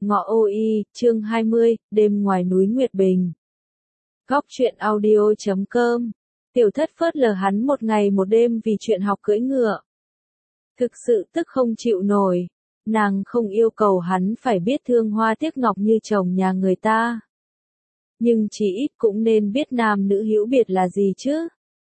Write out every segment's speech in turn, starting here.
Ngọ Ô Y, chương 20, đêm ngoài núi Nguyệt Bình. Góc truyện audio.com. Tiểu Thất phớt lờ hắn một ngày một đêm vì chuyện học cưỡi ngựa. Thực sự tức không chịu nổi. Nàng không yêu cầu hắn phải biết thương hoa tiếc ngọc như chồng nhà người ta. Nhưng chỉ ít cũng nên biết nam nữ hữu biệt là gì chứ.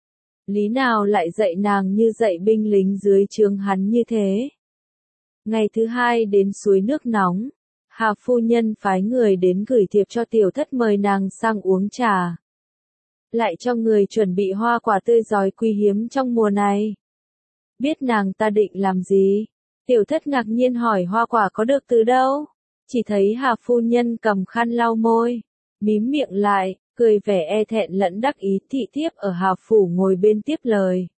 Lý nào lại dạy nàng như dạy binh lính dưới trướng hắn như thế. Ngày thứ hai đến suối nước nóng. Hà phu nhân phái người đến gửi thiệp cho Tiểu Thất mời nàng sang uống trà. Lại cho người chuẩn bị hoa quả tươi giói quý hiếm trong mùa này. Biết nàng ta định làm gì? Tiểu Thất ngạc nhiên hỏi hoa quả có được từ đâu? Chỉ thấy Hà phu nhân cầm khăn lau môi, mím miệng lại, cười vẻ e thẹn lẫn đắc ý. Thị thiếp ở Hà phủ ngồi bên tiếp lời.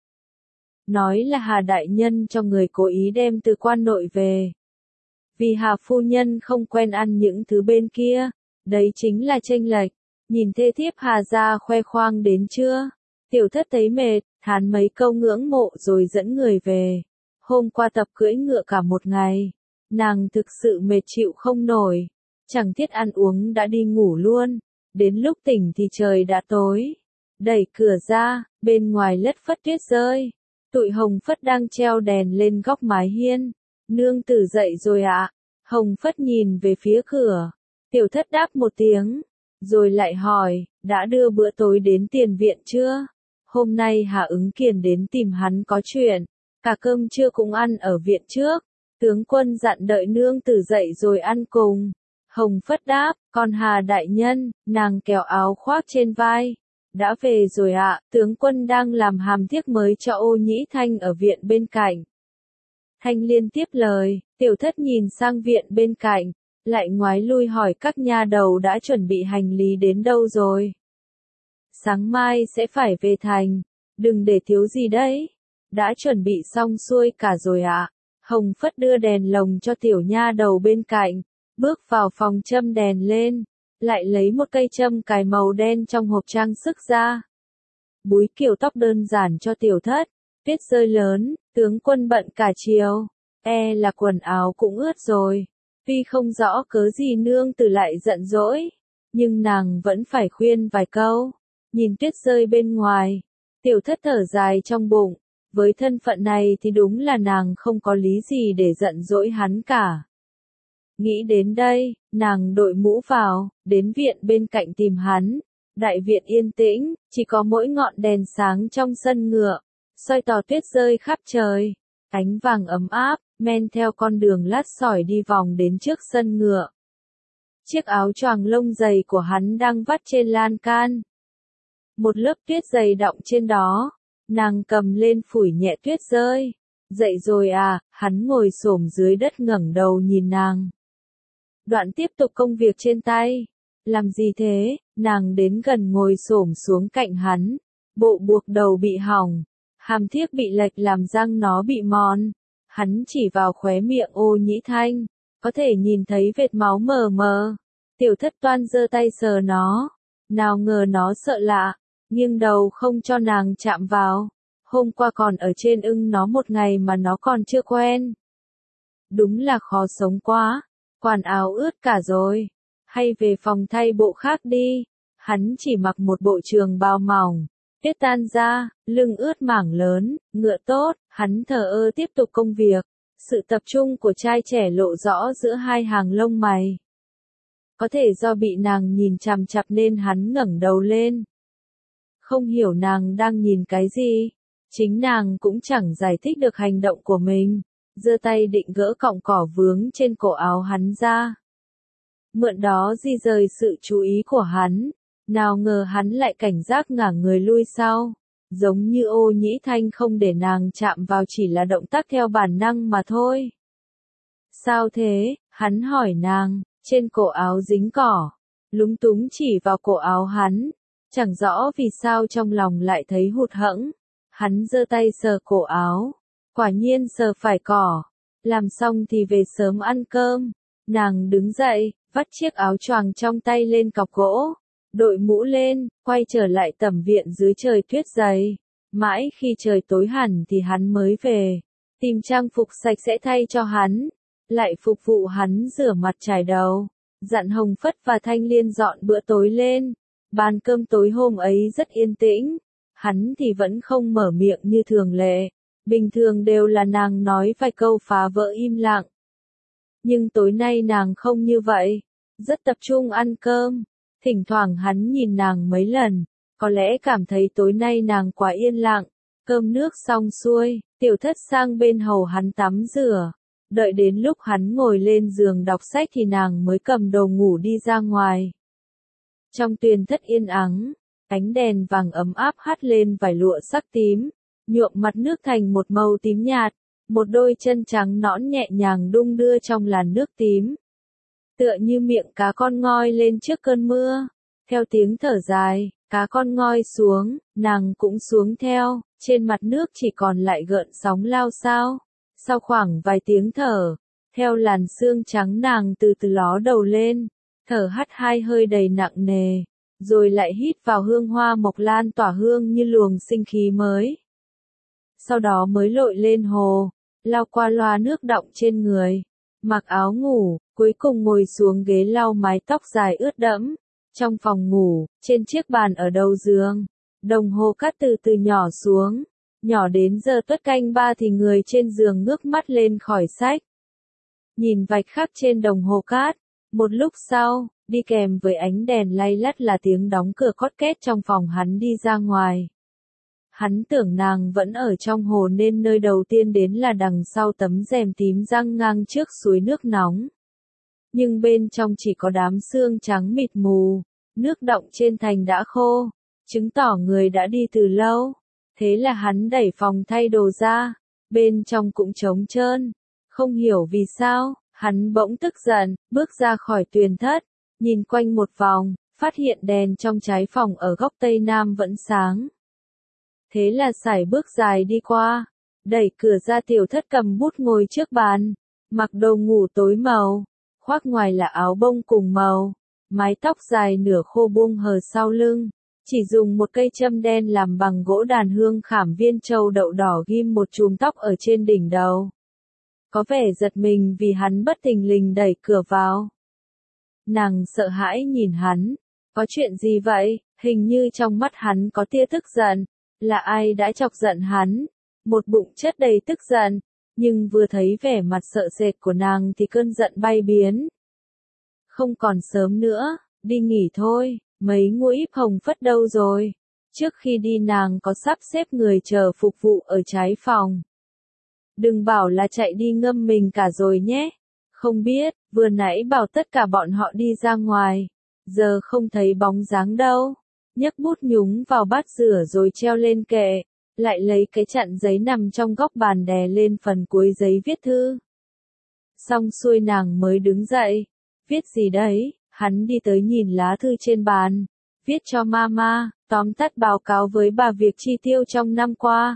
Nói là Hà đại nhân cho người cố ý đem từ quan nội về. Vì Hà phu nhân không quen ăn những thứ bên kia, đấy chính là chênh lệch. Nhìn thê thiếp Hà gia khoe khoang đến chưa? Tiểu Thất thấy mệt, thán mấy câu ngưỡng mộ rồi dẫn người về. Hôm qua tập cưỡi ngựa cả một ngày, nàng thực sự mệt chịu không nổi, chẳng thiết ăn uống đã đi ngủ luôn. Đến lúc tỉnh thì trời đã tối. Đẩy cửa ra, bên ngoài lất phất tuyết rơi. Tụi Hồng Phất đang treo đèn lên góc mái hiên. Nương tử dậy rồi ạ? Hồng Phất nhìn về phía cửa. Tiểu Thất đáp một tiếng, rồi lại hỏi, đã đưa bữa tối đến tiền viện chưa? Hôm nay Hà Ứng Kiền đến tìm hắn có chuyện, cả cơm trưa cũng ăn ở viện trước. Tướng quân dặn đợi nương tử dậy rồi ăn cùng. Hồng Phất đáp, còn Hà đại nhân, nàng kéo áo khoác trên vai. Đã về rồi ạ, tướng quân đang làm hàm thiếc mới cho Ô Nhĩ Thanh ở viện bên cạnh. Thanh Liên tiếp lời, Tiểu Thất nhìn sang viện bên cạnh, lại ngoái lui hỏi các nha đầu đã chuẩn bị hành lý đến đâu rồi. Sáng mai sẽ phải về thành, đừng để thiếu gì đấy. Đã chuẩn bị xong xuôi cả rồi ạ. Hồng Phất đưa đèn lồng cho tiểu nha đầu bên cạnh, bước vào phòng châm đèn lên, lại lấy một cây châm cài màu đen trong hộp trang sức ra. Búi kiểu tóc đơn giản cho Tiểu Thất. Tuyết rơi lớn, tướng quân bận cả chiều, e là quần áo cũng ướt rồi. Tuy không rõ cớ gì nương tử lại giận dỗi, nhưng nàng vẫn phải khuyên vài câu. Nhìn tuyết rơi bên ngoài, Tiểu Thất thở dài trong bụng. Với thân phận này thì đúng là nàng không có lý gì để giận dỗi hắn cả. Nghĩ đến đây, nàng đội mũ vào, đến viện bên cạnh tìm hắn. Đại viện yên tĩnh, chỉ có mỗi ngọn đèn sáng trong sân ngựa, soi tỏ tuyết rơi khắp trời. Ánh vàng ấm áp, men theo con đường lát sỏi đi vòng đến trước sân ngựa. Chiếc áo choàng lông dày của hắn đang vắt trên lan can. Một lớp tuyết dày đọng trên đó, nàng cầm lên phủi nhẹ tuyết rơi. Dậy rồi à? Hắn ngồi xổm dưới đất ngẩng đầu nhìn nàng. Đoạn tiếp tục công việc trên tay. Làm gì thế? Nàng đến gần ngồi xổm xuống cạnh hắn. Bộ buộc đầu bị hỏng, hàm thiếc bị lệch làm răng nó bị mòn. Hắn chỉ vào khóe miệng Ô Nhĩ Thanh, có thể nhìn thấy vệt máu mờ mờ. Tiểu Thất toan giơ tay sờ nó, nào ngờ nó sợ lạ, nghiêng đầu không cho nàng chạm vào. Hôm qua còn ở trên ưng nó một ngày mà nó còn chưa quen. Đúng là khó sống quá, quần áo ướt cả rồi. Hay về phòng thay bộ khác đi. Hắn chỉ mặc một bộ trường bào mỏng, tuyết tan ra, lưng ướt mảng lớn, ngựa tốt. Hắn thờ ơ tiếp tục công việc. Sự tập trung của trai trẻ lộ rõ giữa hai hàng lông mày. Có thể do bị nàng nhìn chằm chằm nên hắn ngẩng đầu lên. Không hiểu nàng đang nhìn cái gì. Chính nàng cũng chẳng giải thích được hành động của mình. Giơ tay định gỡ cọng cỏ vướng trên cổ áo hắn ra. Mượn đó di rời sự chú ý của hắn. Nào ngờ hắn lại cảnh giác ngả người lui sau. Giống như Ô Nhĩ Thanh không để nàng chạm vào chỉ là động tác theo bản năng mà thôi. Sao thế? Hắn hỏi nàng, trên cổ áo dính cỏ. Lúng túng chỉ vào cổ áo hắn. Chẳng rõ vì sao trong lòng lại thấy hụt hẫng. Hắn giơ tay sờ cổ áo. Quả nhiên sờ phải cỏ. Làm xong thì về sớm ăn cơm. Nàng đứng dậy, vắt chiếc áo choàng trong tay lên cọc gỗ. Đội mũ lên, quay trở lại tẩm viện dưới trời tuyết dày. Mãi khi trời tối hẳn thì hắn mới về. Tìm trang phục sạch sẽ thay cho hắn. lại phục vụ hắn rửa mặt chải đầu, dặn Hồng Phất và Thanh Liên dọn bữa tối lên. Bàn cơm tối hôm ấy rất yên tĩnh, hắn thì vẫn không mở miệng như thường lệ, bình thường đều là nàng nói vài câu phá vỡ im lặng. Nhưng tối nay nàng không như vậy, rất tập trung ăn cơm, thỉnh thoảng hắn nhìn nàng mấy lần, có lẽ cảm thấy tối nay nàng quá yên lặng. Cơm nước xong xuôi, Tiểu Thất sang bên hầu hắn tắm rửa, đợi đến lúc hắn ngồi lên giường đọc sách thì nàng mới cầm đồ ngủ đi ra ngoài. Trong tuyền thất yên ắng, ánh đèn vàng ấm áp hắt lên vải lụa sắc tím, nhuộm mặt nước thành một màu tím nhạt, một đôi chân trắng nõn nhẹ nhàng đung đưa trong làn nước tím. Tựa như miệng cá con ngoi lên trước cơn mưa, theo tiếng thở dài, cá con ngoi xuống, nàng cũng xuống theo, trên mặt nước chỉ còn lại gợn sóng lao xao. Sau khoảng vài tiếng thở, theo làn sương trắng nàng từ từ ló đầu lên, thở hắt hai hơi đầy nặng nề, rồi lại hít vào hương hoa mộc lan tỏa hương như luồng sinh khí mới. Sau đó mới lội lên hồ, lau qua loa nước đọng trên người, mặc áo ngủ, cuối cùng ngồi xuống ghế lau mái tóc dài ướt đẫm. Trong phòng ngủ, trên chiếc bàn ở đầu giường, đồng hồ cát từ từ nhỏ xuống, nhỏ đến giờ tuất canh 3 thì người trên giường ngước mắt lên khỏi sách. Nhìn vạch khắc trên đồng hồ cát, một lúc sau, đi kèm với ánh đèn lay lắt là tiếng đóng cửa cót két trong phòng hắn đi ra ngoài. Hắn tưởng nàng vẫn ở trong hồ nên nơi đầu tiên đến là đằng sau tấm rèm tím răng ngang trước suối nước nóng. Nhưng bên trong chỉ có đám sương trắng mịt mù, nước đọng trên thành đã khô, chứng tỏ người đã đi từ lâu. Thế là hắn đẩy phòng thay đồ ra, bên trong cũng trống trơn. Không hiểu vì sao, hắn bỗng tức giận, bước ra khỏi tuyền thất, nhìn quanh một vòng, phát hiện đèn trong trái phòng ở góc tây nam vẫn sáng. Thế là sải bước dài đi qua, đẩy cửa ra. Tiểu Thất cầm bút ngồi trước bàn, mặc đồ ngủ tối màu, khoác ngoài là áo bông cùng màu, mái tóc dài nửa khô buông hờ sau lưng, chỉ dùng một cây châm đen làm bằng gỗ đàn hương khảm viên châu đậu đỏ ghim một chùm tóc ở trên đỉnh đầu. Có vẻ giật mình vì hắn bất thình lình đẩy cửa vào. Nàng sợ hãi nhìn hắn, có chuyện gì vậy? Hình như trong mắt hắn có tia tức giận, là ai đã chọc giận hắn? Một bụng chất đầy tức giận, nhưng vừa thấy vẻ mặt sợ sệt của nàng thì cơn giận bay biến. Không còn sớm nữa, đi nghỉ thôi, mấy ngũ íp Hồng Phất đâu rồi? Trước khi đi nàng có sắp xếp người chờ phục vụ ở trái phòng. Đừng bảo là chạy đi ngâm mình cả rồi nhé. Không biết, vừa nãy bảo tất cả bọn họ đi ra ngoài, giờ không thấy bóng dáng đâu. Nhấc bút nhúng vào bát rửa rồi treo lên kệ, lại lấy cái chặn giấy nằm trong góc bàn đè lên phần cuối giấy viết thư. Xong xuôi nàng mới đứng dậy. Viết gì đấy? Hắn đi tới nhìn lá thư trên bàn. Viết cho mama, tóm tắt báo cáo với bà việc chi tiêu trong năm qua.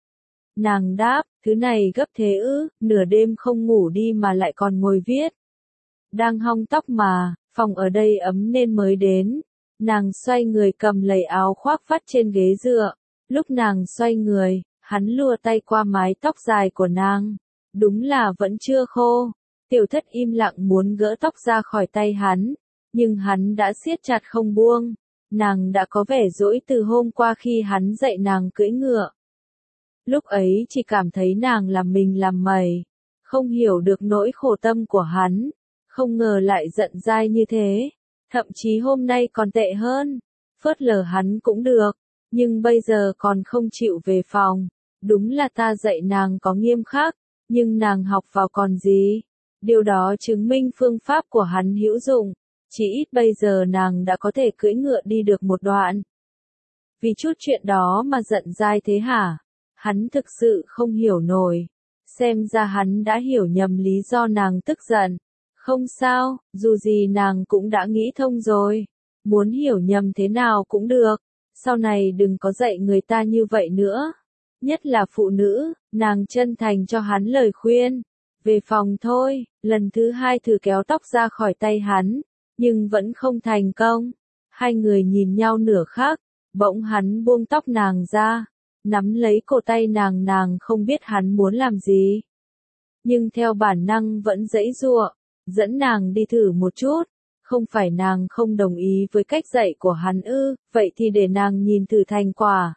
Nàng đáp, thứ này gấp thế ư, nửa đêm không ngủ đi mà lại còn ngồi viết. Đang hong tóc mà, phòng ở đây ấm nên mới đến. Nàng xoay người cầm lấy áo khoác vắt trên ghế dựa. Lúc nàng xoay người, hắn lùa tay qua mái tóc dài của nàng. Đúng là vẫn chưa khô. Tiểu Thất im lặng muốn gỡ tóc ra khỏi tay hắn, nhưng hắn đã siết chặt không buông. Nàng đã có vẻ dỗi từ hôm qua khi hắn dạy nàng cưỡi ngựa. Lúc ấy chỉ cảm thấy nàng làm mình làm mày, không hiểu được nỗi khổ tâm của hắn, không ngờ lại giận dai như thế. Thậm chí hôm nay còn tệ hơn, phớt lờ hắn cũng được, nhưng bây giờ còn không chịu về phòng. Đúng là ta dạy nàng có nghiêm khắc, nhưng nàng học vào còn gì. Điều đó chứng minh phương pháp của hắn hữu dụng, chỉ ít bây giờ nàng đã có thể cưỡi ngựa đi được một đoạn. Vì chút chuyện đó mà giận dai thế hả? Hắn thực sự không hiểu nổi. Xem ra hắn đã hiểu nhầm lý do nàng tức giận. Không sao, dù gì nàng cũng đã nghĩ thông rồi. Muốn hiểu nhầm thế nào cũng được. Sau này đừng có dạy người ta như vậy nữa. Nhất là phụ nữ, nàng chân thành cho hắn lời khuyên. Về phòng thôi, lần thứ hai thử kéo tóc ra khỏi tay hắn, nhưng vẫn không thành công. Hai người nhìn nhau nửa khắc, bỗng hắn buông tóc nàng ra, nắm lấy cổ tay nàng. Nàng không biết hắn muốn làm gì, nhưng theo bản năng vẫn giãy giụa, dẫn nàng đi thử một chút. Không phải nàng không đồng ý với cách dạy của hắn ư, vậy thì để nàng nhìn thử thành quả.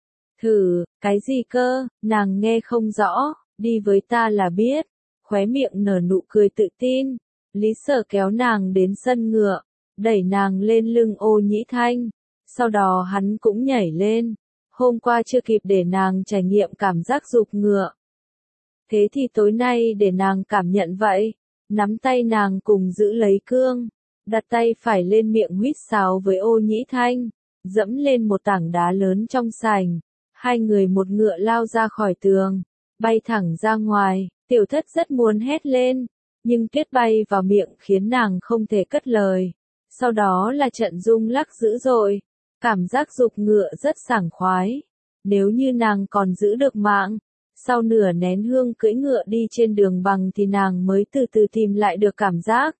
Thử, cái gì cơ, nàng nghe không rõ, đi với ta là biết. Khóe miệng nở nụ cười tự tin. Lý Sở kéo nàng đến sân ngựa, đẩy nàng lên lưng Ô Nhĩ Thanh. Sau đó hắn cũng nhảy lên. Hôm qua chưa kịp để nàng trải nghiệm cảm giác giục ngựa. Thế thì tối nay để nàng cảm nhận vậy. Nắm tay nàng cùng giữ lấy cương. Đặt tay phải lên miệng huýt sáo với Ô Nhĩ Thanh. Dẫm lên một tảng đá lớn trong sảnh. Hai người một ngựa lao ra khỏi tường. Bay thẳng ra ngoài. Tiểu Thất rất muốn hét lên. Nhưng tuyết bay vào miệng khiến nàng không thể cất lời. Sau đó là trận rung lắc dữ dội. Cảm giác giục ngựa rất sảng khoái. Nếu như nàng còn giữ được mạng, sau nửa nén hương cưỡi ngựa đi trên đường bằng thì nàng mới từ từ tìm lại được cảm giác.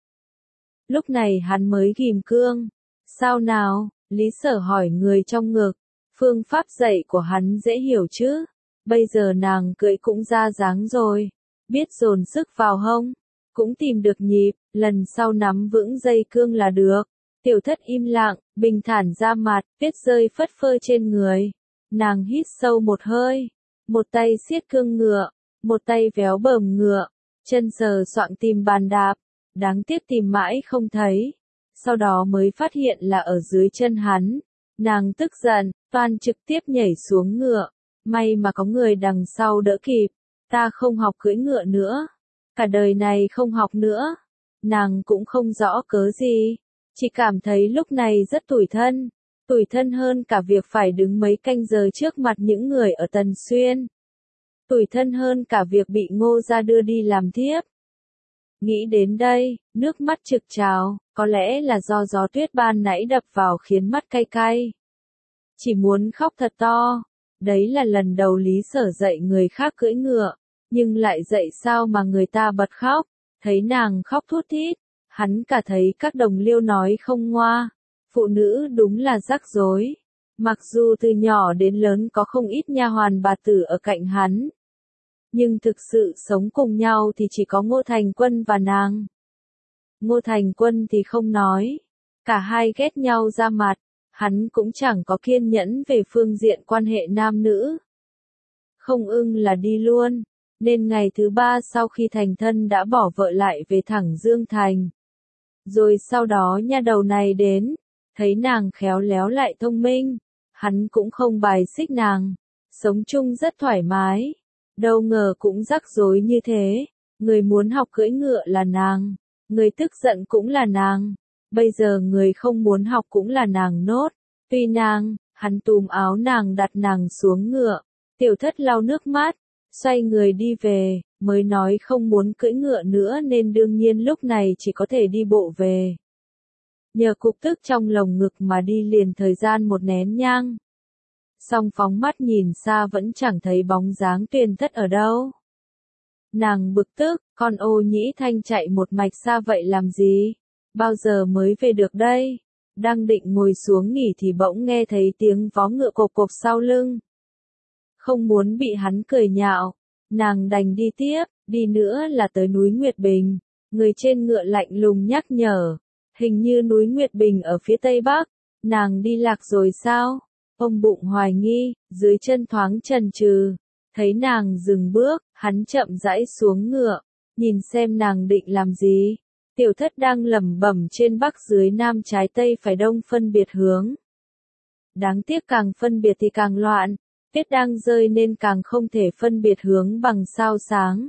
Lúc này hắn mới ghim cương. Sao nào? Lý Sở hỏi người trong ngực. Phương pháp dạy của hắn dễ hiểu chứ? Bây giờ nàng cưỡi cũng ra dáng rồi. Biết dồn sức vào hông. Cũng tìm được nhịp, lần sau nắm vững dây cương là được. Tiểu Thất im lặng, bình thản ra mặt, tuyết rơi phất phơ trên người. Nàng hít sâu một hơi. Một tay siết cương ngựa, một tay véo bờm ngựa, chân sờ soạng tìm bàn đạp. Đáng tiếc tìm mãi không thấy. Sau đó mới phát hiện là ở dưới chân hắn. Nàng tức giận, toan trực tiếp nhảy xuống ngựa. May mà có người đằng sau đỡ kịp. Ta không học cưỡi ngựa nữa. Cả đời này không học nữa. Nàng cũng không rõ cớ gì. Chỉ cảm thấy lúc này rất tủi thân. Tủi thân hơn cả việc phải đứng mấy canh giờ trước mặt những người ở Tần Xuyên. Tủi thân hơn cả việc bị Ngô gia đưa đi làm thiếp. Nghĩ đến đây, nước mắt trực trào, có lẽ là do gió tuyết ban nãy đập vào khiến mắt cay cay. Chỉ muốn khóc thật to. Đấy là lần đầu Lý Sở dạy người khác cưỡi ngựa, nhưng lại dạy sao mà người ta bật khóc. Thấy nàng khóc thút thít, hắn cả thấy các đồng liêu nói không ngoa. Phụ nữ đúng là rắc rối. Mặc dù từ nhỏ đến lớn có không ít nha hoàn bà tử ở cạnh hắn, nhưng thực sự sống cùng nhau thì chỉ có Ngô Thành Quân và nàng. Ngô Thành Quân thì không nói. Cả hai ghét nhau ra mặt. Hắn cũng chẳng có kiên nhẫn về phương diện quan hệ nam nữ. Không ưng là đi luôn. Nên ngày thứ 3 sau khi thành thân đã bỏ vợ lại về thẳng Dương Thành. Rồi sau đó nha đầu này đến. Thấy nàng khéo léo lại thông minh. Hắn cũng không bài xích nàng. Sống chung rất thoải mái. Đâu ngờ cũng rắc rối như thế. Người muốn học cưỡi ngựa là nàng. Người tức giận cũng là nàng. Bây giờ người không muốn học cũng là nàng nốt. Tuy nàng, hắn túm áo nàng đặt nàng xuống ngựa. Tiểu Thất lau nước mắt. Xoay người đi về. Mới nói không muốn cưỡi ngựa nữa nên đương nhiên lúc này chỉ có thể đi bộ về. Nhờ cục tức trong lồng ngực mà đi liền thời gian một nén nhang. Song phóng mắt nhìn xa vẫn chẳng thấy bóng dáng Tuyền Thất ở đâu. Nàng bực tức, con Ô Nhĩ Thanh chạy một mạch xa vậy làm gì? Bao giờ mới về được đây? Đang định ngồi xuống nghỉ thì bỗng nghe thấy tiếng vó ngựa cộp cộp sau lưng. Không muốn bị hắn cười nhạo, nàng đành đi tiếp, đi nữa là tới núi Nguyệt Bình. Người trên ngựa lạnh lùng nhắc nhở, hình như núi Nguyệt Bình ở phía tây bắc. Nàng đi lạc rồi sao? Ông bụng hoài nghi, dưới chân thoáng chần chừ. Thấy nàng dừng bước, hắn chậm rãi xuống ngựa, nhìn xem nàng định làm gì. Tiểu Thất đang lẩm bẩm trên bắc dưới nam trái tây phải đông phân biệt hướng. Đáng tiếc càng phân biệt thì càng loạn, tuyết đang rơi nên càng không thể phân biệt hướng bằng sao sáng.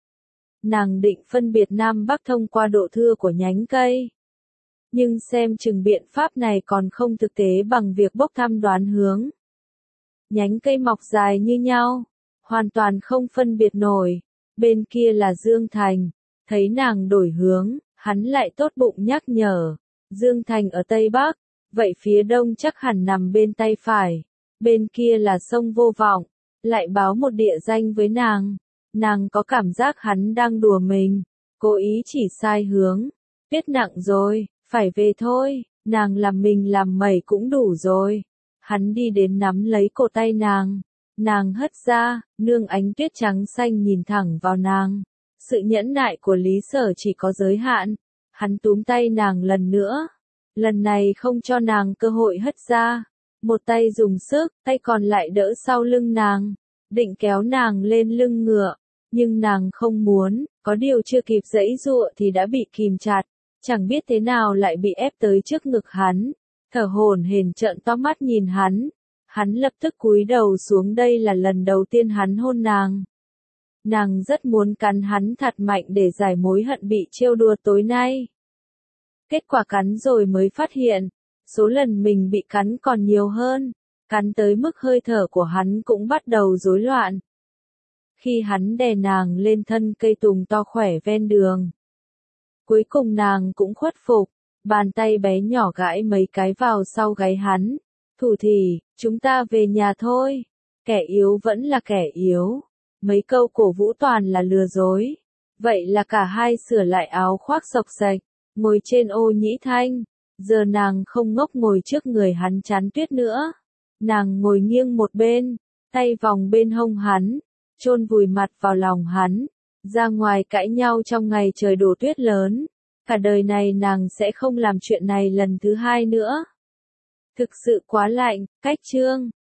Nàng định phân biệt nam bắc thông qua độ thưa của nhánh cây. Nhưng xem chừng biện pháp này còn không thực tế bằng việc bốc thăm đoán hướng. Nhánh cây mọc dài như nhau, hoàn toàn không phân biệt nổi. Bên kia là Dương Thành, thấy nàng đổi hướng, hắn lại tốt bụng nhắc nhở. Dương Thành ở tây bắc, vậy phía đông chắc hẳn nằm bên tay phải. Bên kia là sông Vô Vọng, lại báo một địa danh với nàng. Nàng có cảm giác hắn đang đùa mình, cố ý chỉ sai hướng. Tuyết nặng rồi, phải về thôi, nàng làm mình làm mẩy cũng đủ rồi. Hắn đi đến nắm lấy cổ tay nàng. Nàng hất ra, nương ánh tuyết trắng xanh nhìn thẳng vào nàng. Sự nhẫn nại của Lý Sở chỉ có giới hạn. Hắn túm tay nàng lần nữa. Lần này không cho nàng cơ hội hất ra. Một tay dùng sức, tay còn lại đỡ sau lưng nàng. Định kéo nàng lên lưng ngựa. Nhưng nàng không muốn, có điều chưa kịp giãy giụa thì đã bị kìm chặt. Chẳng biết thế nào lại bị ép tới trước ngực hắn. Thở hổn hển trợn to mắt nhìn hắn. Hắn lập tức cúi đầu xuống, đây là lần đầu tiên hắn hôn nàng. Nàng rất muốn cắn hắn thật mạnh để giải mối hận bị trêu đùa tối nay. Kết quả cắn rồi mới phát hiện, số lần mình bị cắn còn nhiều hơn, cắn tới mức hơi thở của hắn cũng bắt đầu rối loạn. Khi hắn đè nàng lên thân cây tùng to khỏe ven đường. Cuối cùng nàng cũng khuất phục, bàn tay bé nhỏ gãi mấy cái vào sau gáy hắn. Thủ thỉ, chúng ta về nhà thôi. Kẻ yếu vẫn là kẻ yếu. Mấy câu cổ vũ toàn là lừa dối. Vậy là cả hai sửa lại áo khoác xộc xệch, ngồi trên ô nhĩ thanh. Giờ nàng không ngốc ngồi trước người hắn chán tuyết nữa. Nàng ngồi nghiêng một bên, tay vòng bên hông hắn, chôn vùi mặt vào lòng hắn. Ra ngoài cãi nhau trong ngày trời đổ tuyết lớn. Cả đời này nàng sẽ không làm chuyện này lần thứ hai nữa. Thực sự quá lạnh, cách chương.